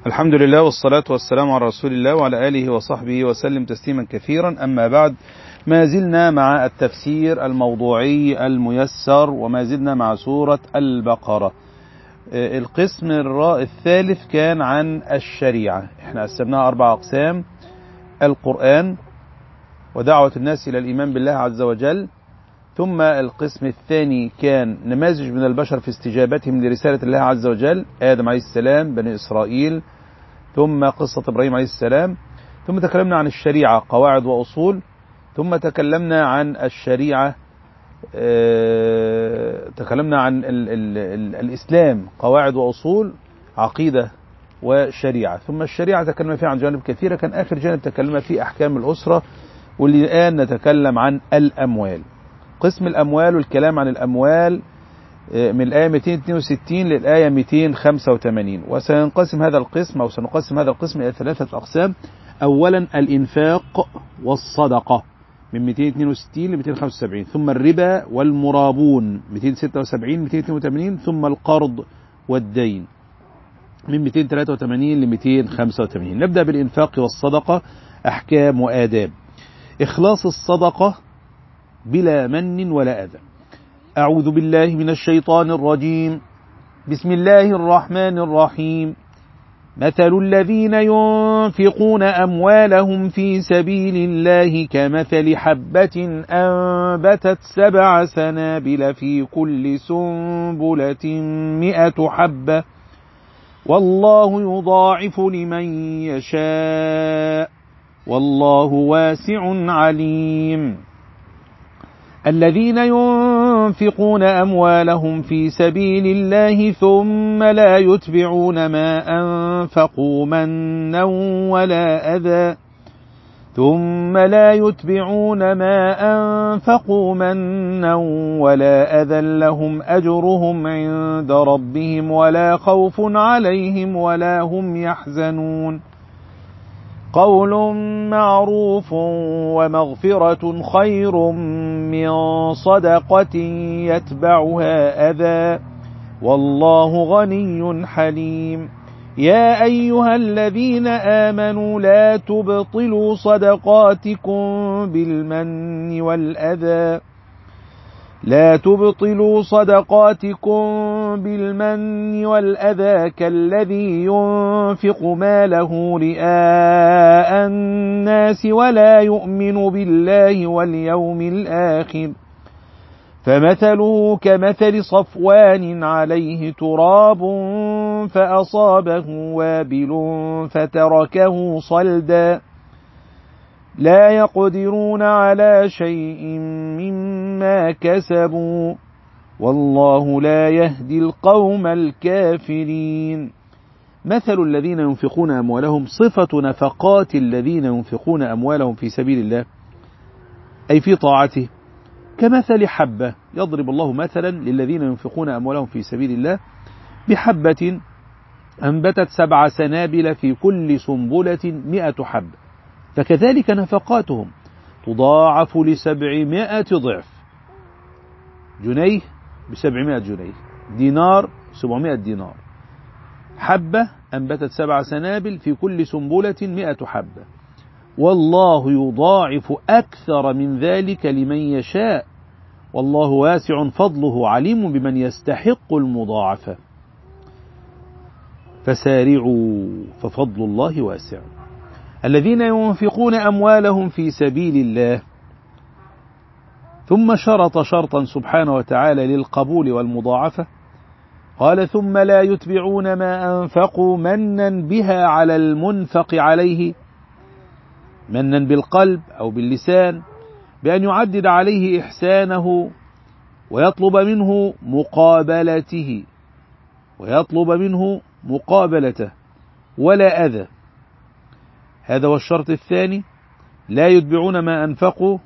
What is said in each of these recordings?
الحمد لله والصلاة والسلام على رسول الله وعلى آله وصحبه وسلم تسليما كثيرا. أما بعد، ما زلنا مع التفسير الموضوعي الميسر وما زلنا مع سورة البقرة. القسم الثالث كان عن الشريعة. احنا قسمناها 4 أقسام: القرآن، ودعوة الناس إلى الإيمان بالله عز وجل. ثم القسم الثاني كان نماذج من البشر في استجابتهم لرسالة الله عز وجل: آدم عليه السلام، بني إسرائيل، ثم قصة إبراهيم عليه السلام. ثم تكلمنا عن الشريعة، قواعد وأصول. ثم تكلمنا عن الشريعة، تكلمنا عن الإسلام، قواعد وأصول، عقيدة وشريعة. ثم الشريعة تكلمنا فيها عن جوانب كثيرة. كان آخر جانب تكلمنا فيه أحكام الأسرة، والآن نتكلم عن الأموال. قسم الأموال والكلام عن الأموال من الآية 262 للآية 285. وسنقسم هذا القسم إلى 3 أقسام. أولا الإنفاق والصدقة من 262 ل 275، ثم الربا والمرابون 276 282، ثم القرض والدين من 283 ل 285. نبدأ بالإنفاق والصدقة، أحكام وآداب. إخلاص الصدقة بلا من ولا أذى. أعوذ بالله من الشيطان الرجيم. بسم الله الرحمن الرحيم. مثل الذين ينفقون أموالهم في سبيل الله كمثل حبة أنبتت 7 سنابل في كل سنبلة 100 حبة والله يضاعف لمن يشاء والله واسع عليم. الذين ينفقون أموالهم في سبيل الله ثم لا يتبعون ما أنفقوا منا ولا أذى لهم أجرهم عند ربهم ولا خوف عليهم ولا هم يحزنون. قول معروف ومغفرة خير من صدقة يتبعها أذى والله غني حليم. يا أيها الذين آمنوا لا تبطلوا صدقاتكم بالمن والأذى كالذي ينفق ماله رئاء الناس ولا يؤمن بالله واليوم الآخر فمثله كمثل صفوان عليه تراب فأصابه وابل فتركه صلدا لا يقدرون على شيء مما كسبوا والله لا يهدي القوم الكافرين. مثل الذين ينفقون أموالهم، صفة نفقات الذين ينفقون أموالهم في سبيل الله أي في طاعته، كمثل حبة. يضرب الله مثلا للذين ينفقون أموالهم في سبيل الله بحبة أنبتت 7 سنابل في كل سنبلة 100 حبة، فكذلك نفقاتهم تضاعف ل700 ضعف. جنيه ب700 جنيه، دينار 700 دينار. حبة أنبتت 7 سنابل في كل سنبلة 100 حبة، والله يضاعف أكثر من ذلك لمن يشاء والله واسع فضله عليم بمن يستحق المضاعفة. فسارعوا ففضل الله واسع. الذين ينفقون أموالهم في سبيل الله، ثم شرط شرطا سبحانه وتعالى للقبول والمضاعفة، قال ثم لا يتبعون ما أنفقوا منا بها على المنفق عليه، منا بالقلب أو باللسان، بأن يعدد عليه إحسانه ويطلب منه مقابلته ولا أذى. هذا هو الشرط الثاني. لا يتبعون ما أنفقوا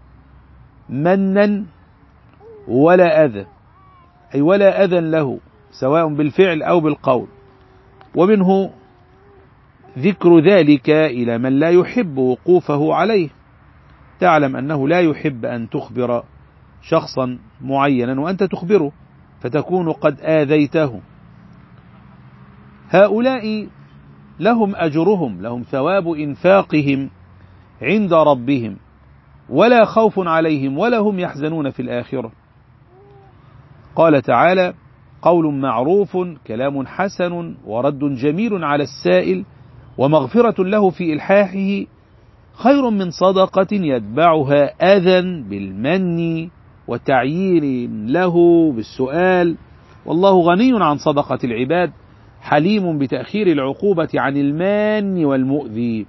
منا ولا أذى، أي ولا أذى له سواء بالفعل أو بالقول. ومنه ذكر ذلك إلى من لا يحب وقوفه عليه. تعلم أنه لا يحب أن تخبر شخصا معينا وأنت تخبره فتكون قد آذيته. هؤلاء لهم أجرهم، لهم ثواب إنفاقهم عند ربهم، ولا خوف عليهم ولا هم يحزنون في الآخرة. قال تعالى: قول معروف كلام حسن ورد جميل على السائل ومغفرة له في إلحاحه خير من صدقة يتبعها أذى بالمن وتعيير له بالسؤال، والله غني عن صدقة العباد حليم بتأخير العقوبة عن المان والمؤذي.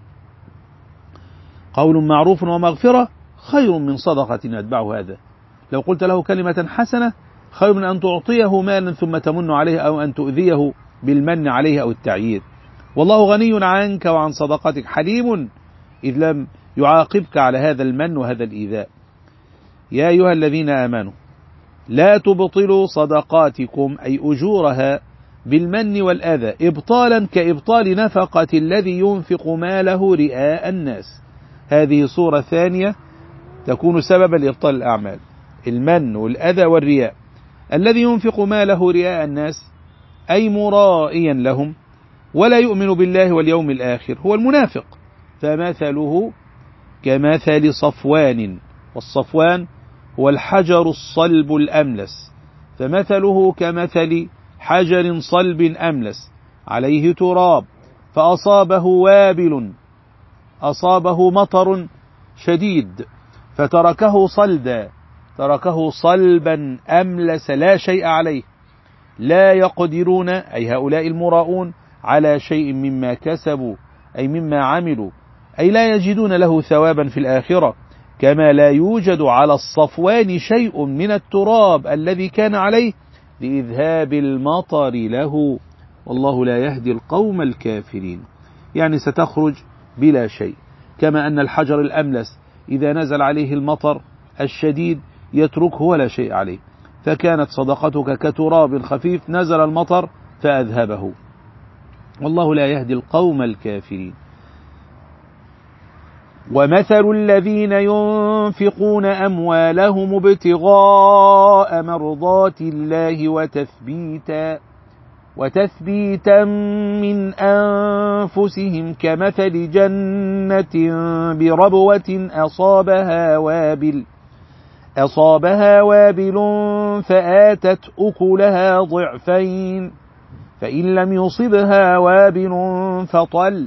قول معروف ومغفرة خير من صدقة يتبعها أذى. لو قلت له كلمة حسنة خير من أن تعطيه مالا ثم تمن عليه أو أن تؤذيه بالمن عليه أو التعيير. والله غني عنك وعن صدقتك حليم إذ لم يعاقبك على هذا المن وهذا الإيذاء. يا أيها الذين آمنوا لا تبطلوا صدقاتكم أي أجورها بالمن والأذى إبطالا كإبطال نفقة الذي ينفق ماله رئاء الناس. هذه صورة ثانية تكون سببا لإبطال الأعمال، المن والأذى والرياء. الذي ينفق ماله رئاء الناس أي مرائيا لهم ولا يؤمن بالله واليوم الآخر هو المنافق، فمثله كمثل صفوان، والصفوان هو الحجر الصلب الأملس، فمثله كمثل حجر صلب أملس عليه تراب فأصابه وابل، أصابه مطر شديد فتركه صلدا، تركه صلبا أملس لا شيء عليه، لا يقدرون أي هؤلاء المراؤون على شيء مما كسبوا أي مما عملوا، أي لا يجدون له ثوابا في الآخرة، كما لا يوجد على الصفوان شيء من التراب الذي كان عليه لإذهاب المطر له، والله لا يهدي القوم الكافرين. يعني ستخرج بلا شيء، كما أن الحجر الأملس إذا نزل عليه المطر الشديد يتركه ولا شيء عليه، فكانت صدقتك كتراب خفيف نزل المطر فأذهبه، والله لا يهدي القوم الكافرين. ومثل الذين ينفقون أموالهم ابتغاء مرضات الله وتثبيتا من أنفسهم كمثل جنة بربوة أصابها وابل فآتت أكلها ضعفين فإن لم يصبها وابل فطل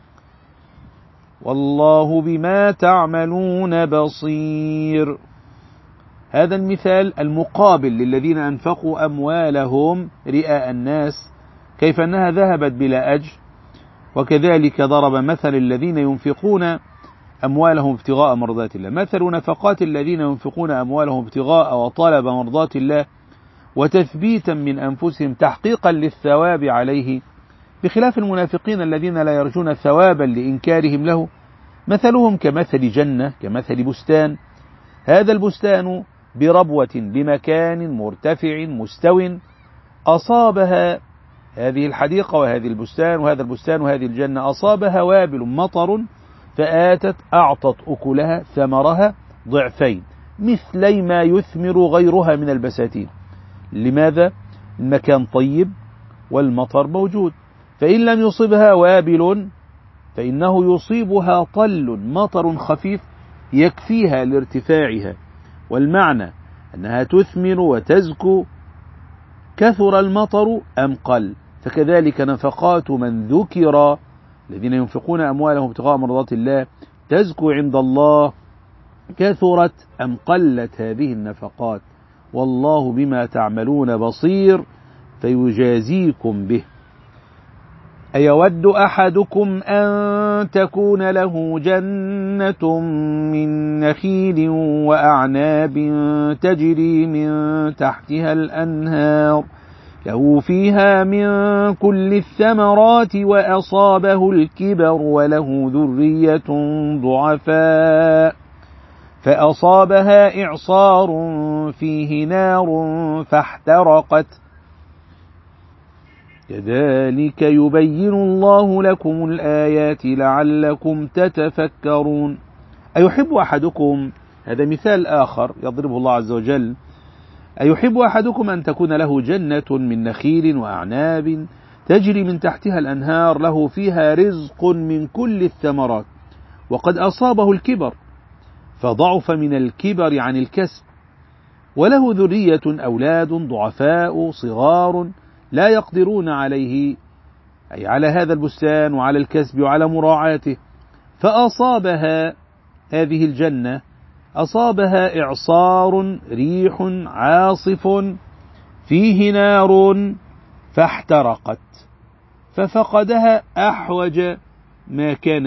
والله بما تعملون بصير. هذا المثال المقابل للذين أنفقوا أموالهم رئاء الناس كيف أنها ذهبت بلا أجر، وكذلك ضرب مثل الذين ينفقون أموالهم ابتغاء مرضات الله. مثل نفقات الذين ينفقون أموالهم ابتغاء وطلب مرضات الله وتثبيتا من أنفسهم تحقيقا للثواب عليه، بخلاف المنافقين الذين لا يرجون ثوابا لإنكارهم له. مثلهم كمثل جنة، كمثل بستان، هذا البستان بربوة بمكان مرتفع مستو أصابها، هذه الحديقة وهذه البستان وهذا البستان وهذه الجنة أصابها وابل مطر أعطت أكلها ثمرها ضعفين مثلي ما يثمر غيرها من البساتين. لماذا؟ المكان طيب والمطر موجود. فإن لم يصبها وابل فإنه يصيبها طل مطر خفيف يكفيها لارتفاعها، والمعنى أنها تثمر وتزكو كثر المطر أم قل. فكذلك نفقات من ذكر الذين ينفقون أموالهم ابتغاء مرضات الله تزكو عند الله كثرت أم قلت هذه النفقات، والله بما تعملون بصير فيجازيكم به. أيود أحدكم أن تكون له جنة من نخيل وأعناب تجري من تحتها الأنهار له فيها من كل الثمرات وأصابه الكبر وله ذرية ضعفاء فأصابها إعصار فيه نار فاحترقت كذلك يبين الله لكم الآيات لعلكم تتفكرون. أيحب أحدكم، هذا مثال آخر يضربه الله عز وجل، أيحب أحدكم أن تكون له جنة من نخيل وأعناب تجري من تحتها الأنهار، له فيها رزق من كل الثمرات، وقد أصابه الكبر فضعف من الكبر عن الكسب، وله ذرية أولاد ضعفاء صغار لا يقدرون عليه، أي على هذا البستان وعلى الكسب وعلى مراعاته، فأصابها هذه الجنة أصابها إعصار ريح عاصف فيه نار فاحترقت، ففقدها أحوج ما كان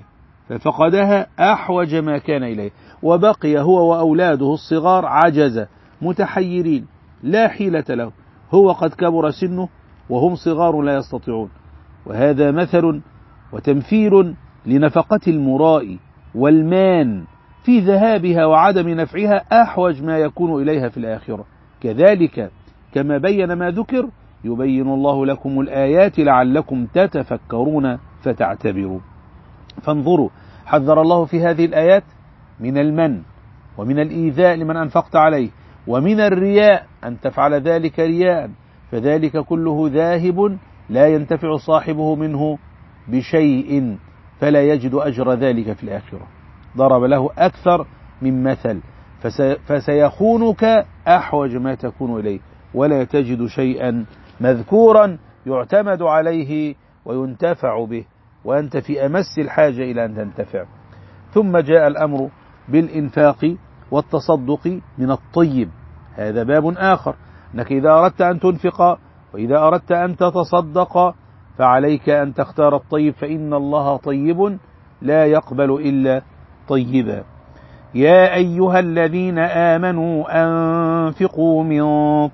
إليه، وبقي هو وأولاده الصغار عجز متحيرين لا حيلة له، هو قد كبر سنه وهم صغار لا يستطيعون. وهذا مثل وتمثيل لنفقة المراء والمان في ذهابها وعدم نفعها أحوج ما يكون إليها في الآخرة. كذلك كما بين ما ذكر يبين الله لكم الآيات لعلكم تتفكرون فتعتبروا. فانظروا، حذر الله في هذه الآيات من المن ومن الإيذاء لمن أنفقت عليه، ومن الرياء أن تفعل ذلك رياء، فذلك كله ذاهب لا ينتفع صاحبه منه بشيء، فلا يجد أجر ذلك في الآخرة. ضرب له أكثر من مثل، فسيخونك أحوج ما تكون إليه، ولا تجد شيئا مذكورا يعتمد عليه وينتفع به، وأنت في أمس الحاجة إلى أن تنتفع. ثم جاء الأمر بالإنفاق والتصدق من الطيب، هذا باب آخر، أنك إذا أردت أن تنفق وإذا أردت أن تتصدق فعليك أن تختار الطيب، فإن الله طيب لا يقبل إلا طيبا. يا أيها الذين آمنوا أنفقوا من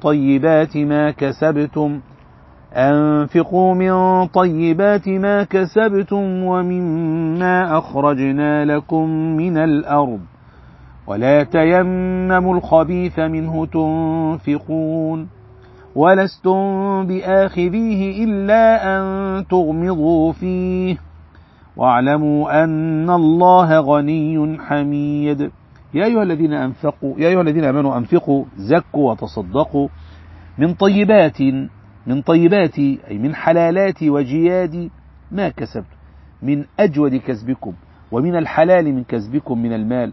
طيبات ما كسبتم ومما أخرجنا لكم من الأرض، ولا تيمموا الخبيث منه تنفقون ولستم بآخذيه إلا أن تغمضوا فيه واعلموا أن الله غني حميد. يا أيها الذين آمنوا أنفقوا، زكوا وتصدقوا من طيبات أي من حلالات وجياد ما كسبتم، من أجود كسبكم ومن الحلال من كسبكم من المال،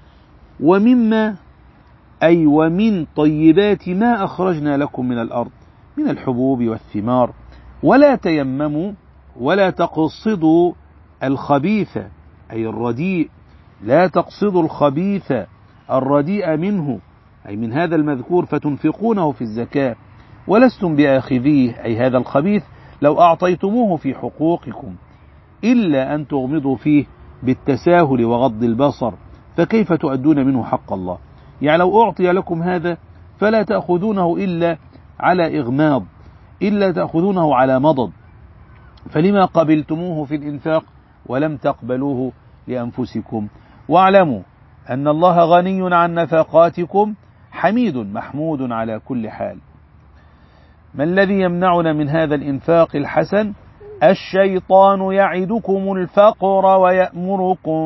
ومن طيبات ما أخرجنا لكم من الأرض من الحبوب والثمار، ولا تيمموا ولا تقصدوا الخبيث أي الرديء، لا تقصدوا الخبيث الرديء منه أي من هذا المذكور فتنفقونه في الزكاة، ولستم بآخذيه أي هذا الخبيث لو أعطيتموه في حقوقكم إلا أن تغمضوا فيه بالتساهل وغض البصر، فكيف تؤدون منه حق الله؟ يعني لو أعطي لكم هذا فلا تأخذونه إلا على إغماض، إلا تأخذونه على مضض، فلما قبلتموه في الإنفاق ولم تقبلوه لأنفسكم؟ واعلموا أن الله غني عن نفقاتكم حميد محمود على كل حال. ما الذي يمنعنا من هذا الإنفاق الحسن؟ الشيطان يعدكم الفقر ويأمركم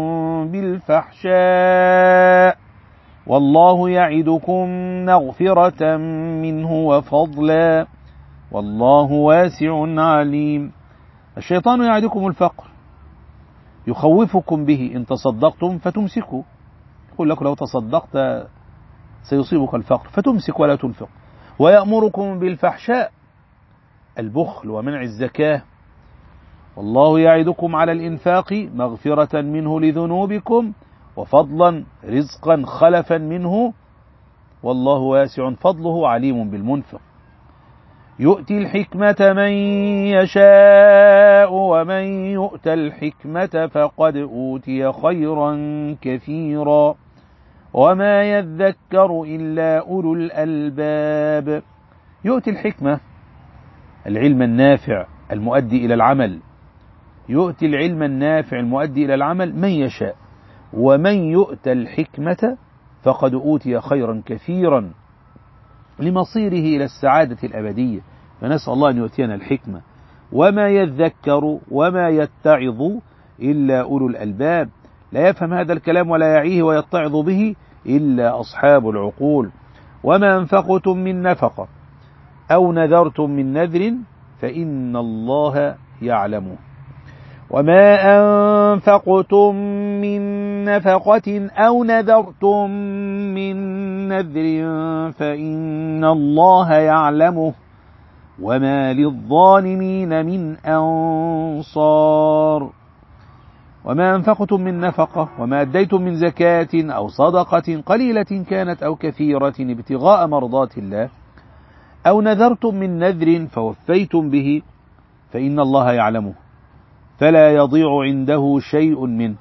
بالفحشاء والله يعدكم مغفرة منه وفضلا والله واسع عليم. الشيطان يعدكم الفقر، يخوفكم به، إن تصدقتم فتمسكوا، يقول لك لو تصدقت سيصيبك الفقر فتمسك ولا تنفق. ويأمركم بالفحشاء، البخل ومنع الزكاة. والله يعدكم على الإنفاق مغفرة منه لذنوبكم وفضلا رزقا خلفا منه والله واسع فضله عليم بالمنفق. يؤتي الحكمة من يشاء ومن يؤت الحكمة فقد أوتي خيرا كثيرا وما يذكر إلا أولو الألباب. يؤتي الحكمة العلم النافع المؤدي إلى العمل، يؤتي العلم النافع المؤدي إلى العمل من يشاء، ومن يؤت الحكمة فقد أوتي خيرا كثيرا لمصيره إلى السعادة الأبدية، فنسأل الله أن يؤتينا الحكمة. وما يذكر وما يتعظ إلا أولو الألباب، لا يفهم هذا الكلام ولا يعيه ويتعظ به إلا أصحاب العقول. وما أنفقتم من نفقة أو نذرتم من نذر فإن الله يعلمه. وما أنفقتم من نفقة أو نذرتم من نذر فإن الله يعلمه وما للظالمين من أنصار. وما أنفقتم من نفقة وما أديتم من زكاة أو صدقة قليلة كانت أو كثيرة ابتغاء مرضات الله أو نذرتم من نذر فوفيتم به فإن الله يعلمه فلا يضيع عنده شيء منه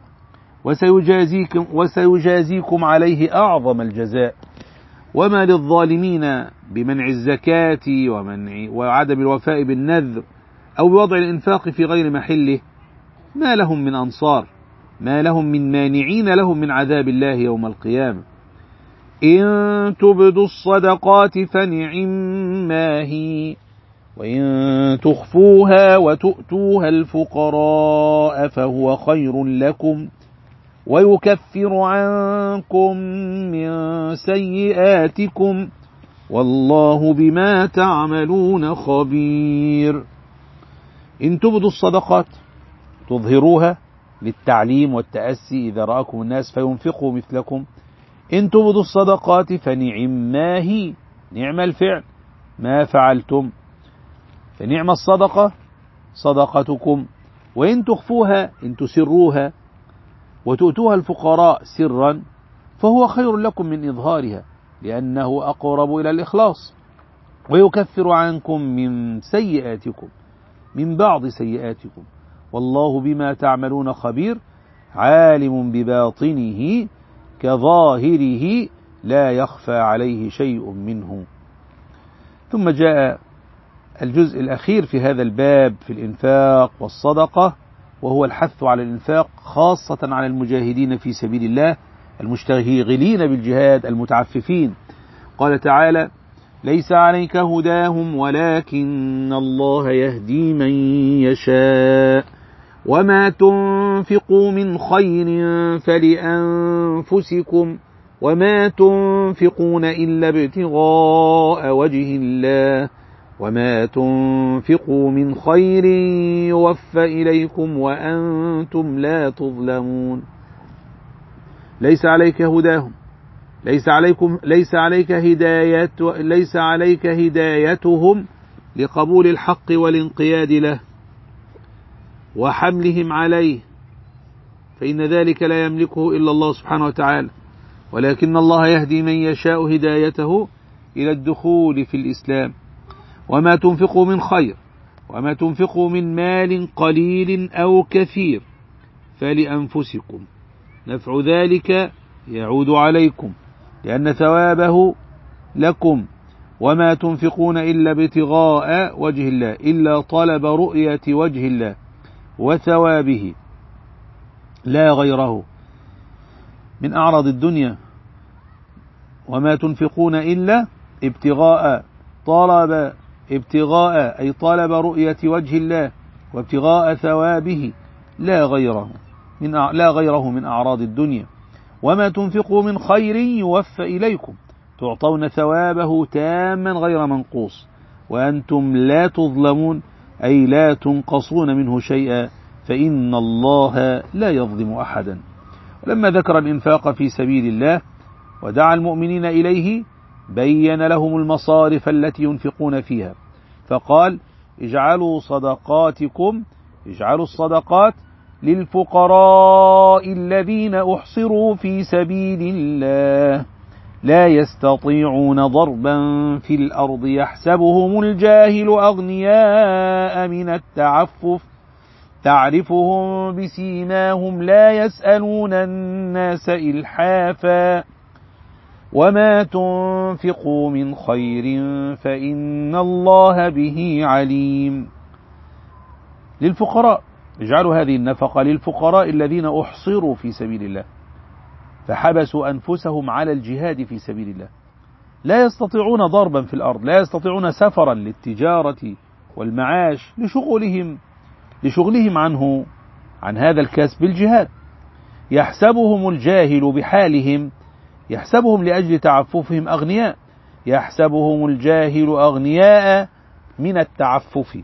وسيجازيكم عليه أعظم الجزاء. وما للظالمين بمنع الزكاة وعدم الوفاء بالنذر أو بوضع الإنفاق في غير محله ما لهم من أنصار، ما لهم من مانعين لهم من عذاب الله يوم القيامة. إن تبدوا الصدقات فنعما هي وإن تخفوها وتؤتوها الفقراء فهو خير لكم ويكفر عنكم من سيئاتكم والله بما تعملون خبير. إن تبدوا الصدقات تظهروها للتعليم والتأسي إذا رأكم الناس فينفقوا مثلكم. إن تبدوا الصدقات فنعما هي، نعم الفعل ما فعلتم، فنعم الصدقة صدقتكم. وإن تخفوها إن تسروها وتؤتوها الفقراء سرا فهو خير لكم من إظهارها لأنه أقرب إلى الإخلاص. ويكفر عنكم من سيئاتكم، من بعض سيئاتكم، والله بما تعملون خبير عالم بباطنه كظاهره لا يخفى عليه شيء منه. ثم جاء الجزء الأخير في هذا الباب في الإنفاق والصدقة، وهو الحث على الإنفاق خاصة على المجاهدين في سبيل الله المشتغلين بالجهاد المتعففين. قال تعالى: ليس عليك هداهم ولكن الله يهدي من يشاء وما تنفقوا من خير فلأنفسكم وما تنفقون إلا ابتغاء وجه الله وما تنفقوا من خير يوفى إليكم وأنتم لا تظلمون. ليس عليك هداهم، ليس عليك هدايتهم لقبول الحق والانقياد له وحملهم عليه، فإن ذلك لا يملكه إلا الله سبحانه وتعالى، ولكن الله يهدي من يشاء هدايته إلى الدخول في الإسلام. وما تنفقوا من خير وما تنفقوا من مال قليل أو كثير فلأنفسكم، نفع ذلك يعود عليكم لأن ثوابه لكم. وما تنفقون إلا ابتغاء وجه الله، إلا طلب رؤية وجه الله وثوابه لا غيره من أعراض الدنيا. وما تنفقون إلا ابتغاء أي طلب رؤية وجه الله وابتغاء ثوابه لا غيره من أعراض الدنيا. وما تنفقوا من خير يوفى إليكم، تعطون ثوابه تاما غير منقوص وأنتم لا تظلمون، أي لا تنقصون منه شيئا، فإن الله لا يظلم أحدا. ولما ذكر الإنفاق في سبيل الله ودعا المؤمنين إليه بين لهم المصارف التي ينفقون فيها، فقال: اجعلوا الصدقات للفقراء الذين أحصروا في سبيل الله لا يستطيعون ضربا في الأرض يحسبهم الجاهل أغنياء من التعفف تعرفهم بسيماهم لا يسألون الناس إلحافا وما تنفقوا من خير فإن الله به عليم. للفقراء، اجعلوا هذه النفقة للفقراء الذين أحصروا في سبيل الله فحبسوا أنفسهم على الجهاد في سبيل الله، لا يستطيعون ضربا في الأرض، لا يستطيعون سفرا للتجارة والمعاش لشغلهم عن هذا الكسب الجهاد. يحسبهم الجاهل بحالهم، يحسبهم لأجل تعففهم أغنياء، يحسبهم الجاهل أغنياء من التعفف،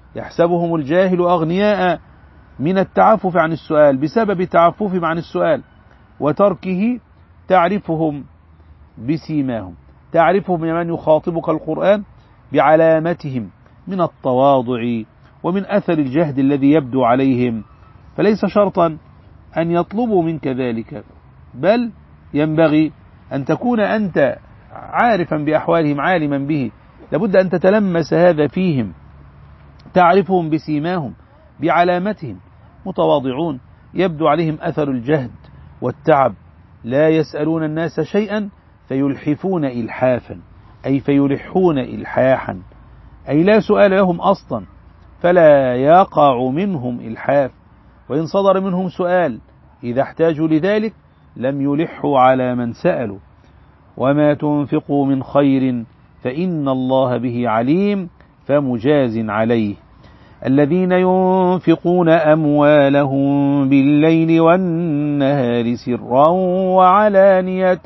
يحسبهم الجاهل أغنياء من التعفف عن السؤال بسبب تعففهم عن السؤال وتركه. تعرفهم بسيماهم، تعرفهم من يخاطبك القرآن بعلامتهم من التواضع ومن أثر الجهد الذي يبدو عليهم. فليس شرطا أن يطلبوا منك ذلك، بل ينبغي أن تكون أنت عارفا بأحوالهم عالما به، لابد أن تتلمس هذا فيهم. تعرفهم بسيماهم بعلامتهم، متواضعون يبدو عليهم أثر الجهد والتعب، لا يسألون الناس شيئا فيلحفون إلحافا، أي فيلحون إلحاحا، أي لا سؤال لهم أصلا فلا يقع منهم إلحاف، وإن صدر منهم سؤال إذا احتاجوا لذلك لم يلحوا على من سألوا. وما تنفقوا من خير فإن الله به عليم فمجاز عليه. الذين ينفقون أموالهم بالليل والنهار سرا وعلانية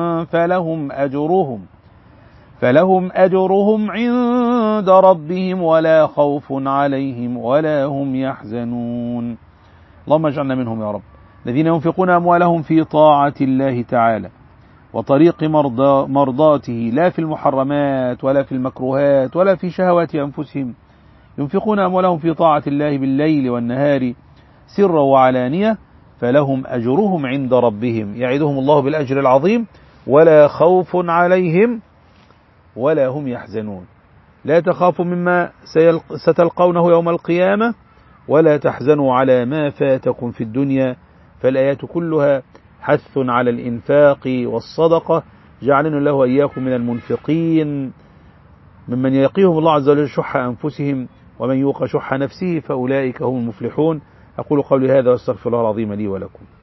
فلهم أجرهم عند ربهم ولا خوف عليهم ولا هم يحزنون. اللهم اجعلنا منهم يا رب. الذين ينفقون أموالهم في طاعة الله تعالى وطريق مرضاته، لا في المحرمات ولا في المكروهات ولا في شهوات أنفسهم. ينفقون أموالهم في طاعة الله بالليل والنهار سرا وعلانية فلهم أجرهم عند ربهم، يعدهم الله بالأجر العظيم ولا خوف عليهم ولا هم يحزنون. لا تخافوا مما ستلقونه يوم القيامة ولا تحزنوا على ما فاتكم في الدنيا. فالآيات كلها حث على الإنفاق والصدقة. جعلنا الله وإياكم من المنفقين ممن يقيهم الله عز وجل شح أنفسهم، ومن يوق شح نفسه فأولئك هم المفلحون. أقول قولي هذا واستغفر الله العظيم لي ولكم.